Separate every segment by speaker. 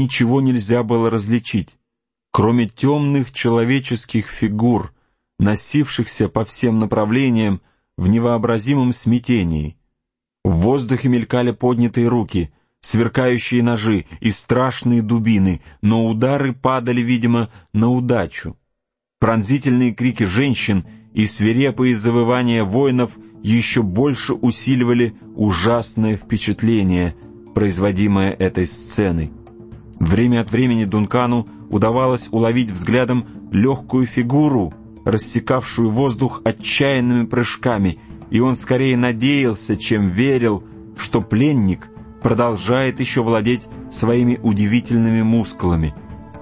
Speaker 1: ничего нельзя было различить, кроме темных человеческих фигур, носившихся по всем направлениям в невообразимом смятении. В воздухе мелькали поднятые руки, сверкающие ножи и страшные дубины, но удары падали, видимо, на удачу. Пронзительные крики женщин и свирепые завывания воинов еще больше усиливали ужасное впечатление, производимое этой сценой. Время от времени Дункану удавалось уловить взглядом легкую фигуру, рассекавшую воздух отчаянными прыжками, и он скорее надеялся, чем верил, что пленник продолжает еще владеть своими удивительными мускулами.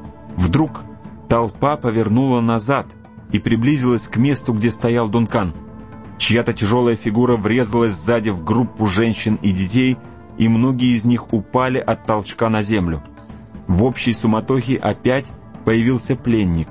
Speaker 1: Вдруг толпа повернула назад и приблизилась к месту, где стоял Дункан. Чья-то тяжелая фигура врезалась сзади в группу женщин и детей, и многие из них упали от толчка на землю. В общей суматохе опять появился пленник.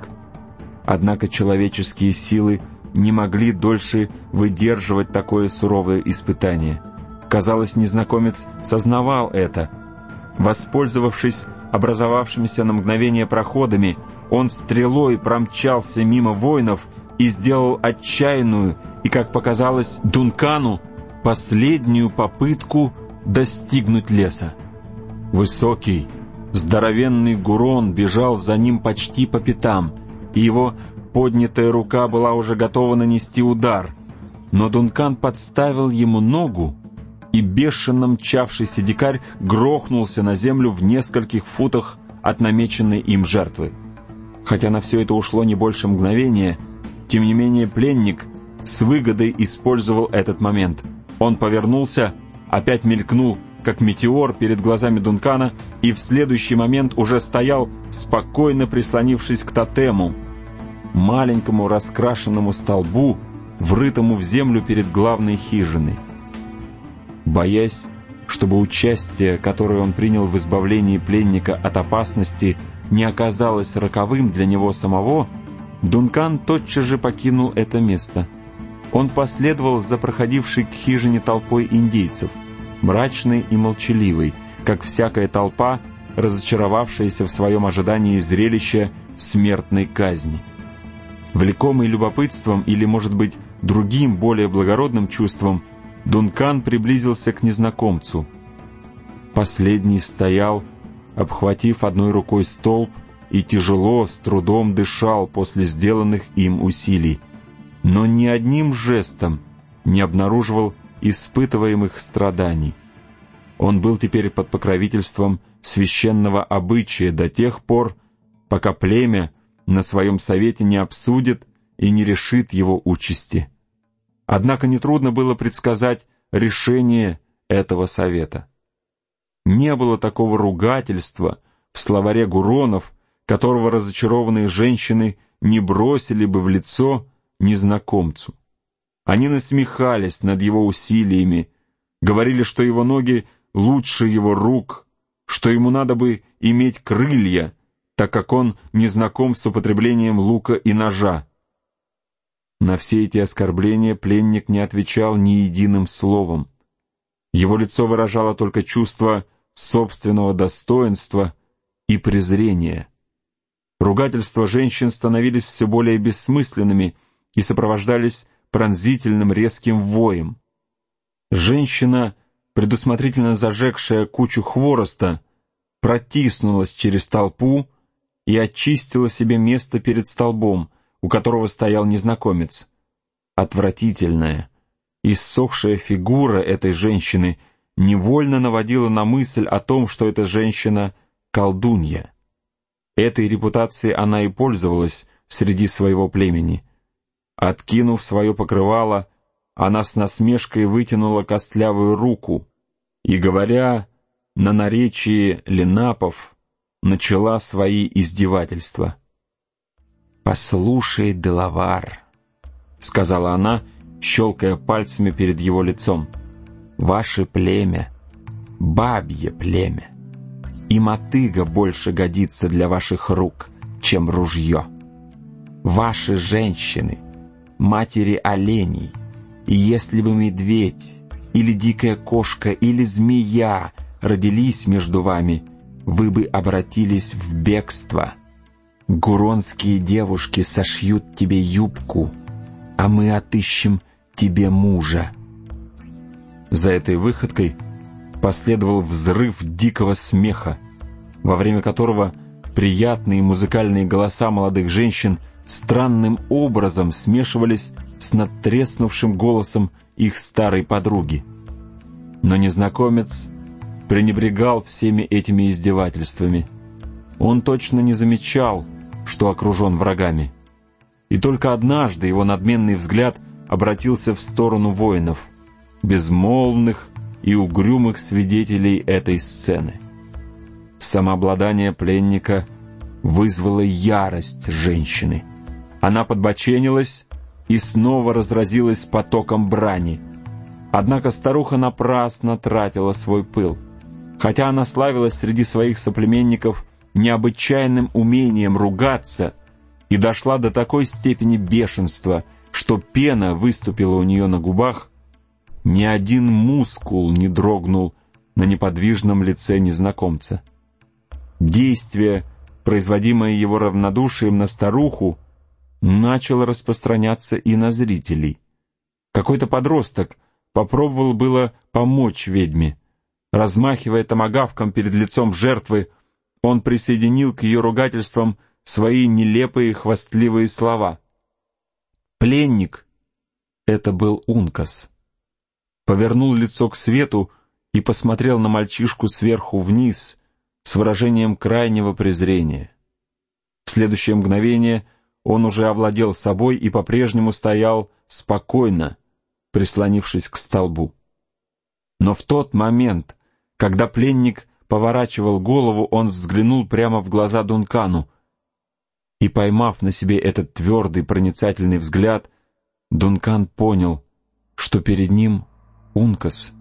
Speaker 1: Однако человеческие силы не могли дольше выдерживать такое суровое испытание. Казалось, незнакомец сознавал это. Воспользовавшись образовавшимися на мгновение проходами, он стрелой промчался мимо воинов и сделал отчаянную и, как показалось Дункану, последнюю попытку достигнуть леса. Высокий, здоровенный Гурон бежал за ним почти по пятам, и его поднятая рука была уже готова нанести удар. Но Дункан подставил ему ногу, и бешено мчавшийся дикарь грохнулся на землю в нескольких футах от намеченной им жертвы. Хотя на все это ушло не больше мгновения, тем не менее пленник с выгодой использовал этот момент. Он повернулся, опять мелькнул, как метеор перед глазами Дункана, и в следующий момент уже стоял, спокойно прислонившись к тотему, маленькому раскрашенному столбу, врытому в землю перед главной хижиной. Боясь, чтобы участие, которое он принял в избавлении пленника от опасности, не оказалось роковым для него самого, Дункан тотчас же покинул это место. Он последовал за проходившей к хижине толпой индейцев, мрачной и молчаливой, как всякая толпа, разочаровавшаяся в своем ожидании зрелища смертной казни. Влекомый любопытством или, может быть, другим, более благородным чувством, Дункан приблизился к незнакомцу. Последний стоял, обхватив одной рукой столб, и тяжело, с трудом дышал после сделанных им усилий, но ни одним жестом не обнаруживал испытываемых страданий. Он был теперь под покровительством священного обычая до тех пор, пока племя на своем совете не обсудит и не решит его участи. Однако нетрудно было предсказать решение этого совета. Не было такого ругательства в словаре Гуронов, которого разочарованные женщины не бросили бы в лицо незнакомцу. Они насмехались над его усилиями, говорили, что его ноги лучше его рук, что ему надо бы иметь крылья, так как он не знаком с употреблением лука и ножа. На все эти оскорбления пленник не отвечал ни единым словом. Его лицо выражало только чувство собственного достоинства и презрения. Ругательства женщин становились все более бессмысленными и сопровождались пронзительным резким воем. Женщина, предусмотрительно зажегшая кучу хвороста, протиснулась через толпу и очистила себе место перед столбом, у которого стоял незнакомец. Отвратительная, иссохшая фигура этой женщины невольно наводила на мысль о том, что эта женщина — колдунья. Этой репутацией она и пользовалась среди своего племени. Откинув свое покрывало, она с насмешкой вытянула костлявую руку и, говоря на наречии ленапов, начала свои издевательства. «Послушай, Делавар», — сказала она, щелкая пальцами перед его лицом, — «ваше племя — бабье племя, и мотыга больше годится для ваших рук, чем ружье. Ваши женщины — матери оленей, и если бы медведь или дикая кошка или змея родились между вами, вы бы обратились в бегство. Гуронские девушки сошьют тебе юбку, а мы отыщем тебе мужа». За этой выходкой последовал взрыв дикого смеха, во время которого приятные музыкальные голоса молодых женщин странным образом смешивались с надтреснувшим голосом их старой подруги. Но незнакомец пренебрегал всеми этими издевательствами. Он точно не замечал, что окружен врагами. И только однажды его надменный взгляд обратился в сторону воинов, безмолвных и угрюмых свидетелей этой сцены. Самообладание пленника вызвало ярость женщины. Она подбоченилась и снова разразилась потоком брани. Однако старуха напрасно тратила свой пыл. Хотя она славилась среди своих соплеменников необычайным умением ругаться и дошла до такой степени бешенства, что пена выступила у нее на губах, ни один мускул не дрогнул на неподвижном лице незнакомца. Действие, производимое его равнодушием на старуху, начало распространяться и на зрителей. Какой-то подросток попробовал было помочь ведьме. Размахивая томагавком перед лицом жертвы, он присоединил к ее ругательствам свои нелепые хвастливые слова. Пленник, это был Ункас, повернул лицо к свету и посмотрел на мальчишку сверху вниз с выражением крайнего презрения. В следующее мгновение он уже овладел собой и по-прежнему стоял спокойно, прислонившись к столбу. Но в тот момент, когда пленник поворачивал голову, он взглянул прямо в глаза Дункану, и, поймав на себе этот твердый, проницательный взгляд, Дункан понял, что перед ним Ункас.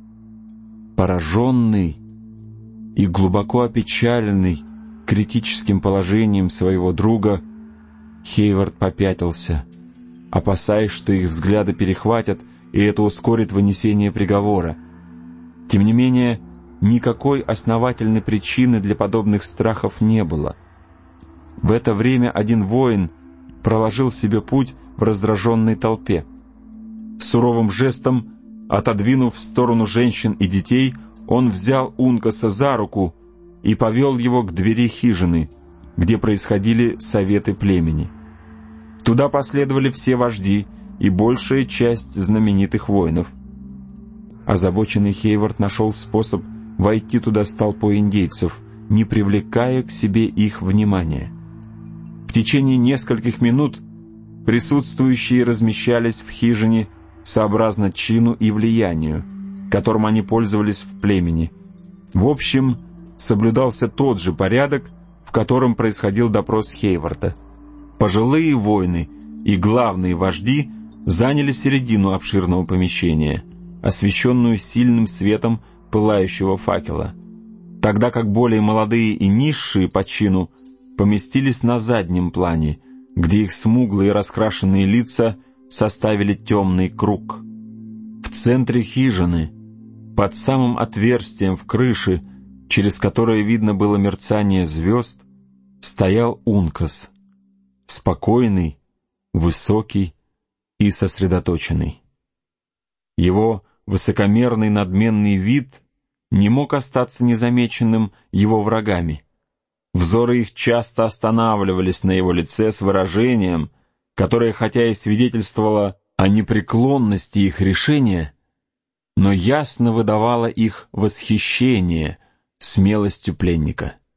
Speaker 1: Пораженный и глубоко опечаленный критическим положением своего друга, Хейвард попятился, опасаясь, что их взгляды перехватят, и это ускорит вынесение приговора. Тем не менее, никакой основательной причины для подобных страхов не было. В это время один воин проложил себе путь в раздраженной толпе. Суровым жестом, отодвинув в сторону женщин и детей, он взял Ункаса за руку и повел его к двери хижины, где происходили советы племени. Туда последовали все вожди и большая часть знаменитых воинов. Озабоченный Хейвард нашел способ войти туда с толпой индейцев, не привлекая к себе их внимания. В течение нескольких минут присутствующие размещались в хижине сообразно чину и влиянию, которым они пользовались в племени. В общем, соблюдался тот же порядок, в котором происходил допрос Хейварда. Пожилые воины и главные вожди заняли середину обширного помещения, освещенную сильным светом пылающего факела, тогда как более молодые и низшие по чину поместились на заднем плане, где их смуглые раскрашенные лица составили темный круг. В центре хижины, под самым отверстием в крыше, через которое видно было мерцание звезд, стоял Ункас, спокойный, высокий и сосредоточенный. Его высокомерный надменный вид не мог остаться незамеченным его врагами. Взоры их часто останавливались на его лице с выражением, которое, хотя и свидетельствовало о непреклонности их решения, но ясно выдавало их восхищение смелостью пленника.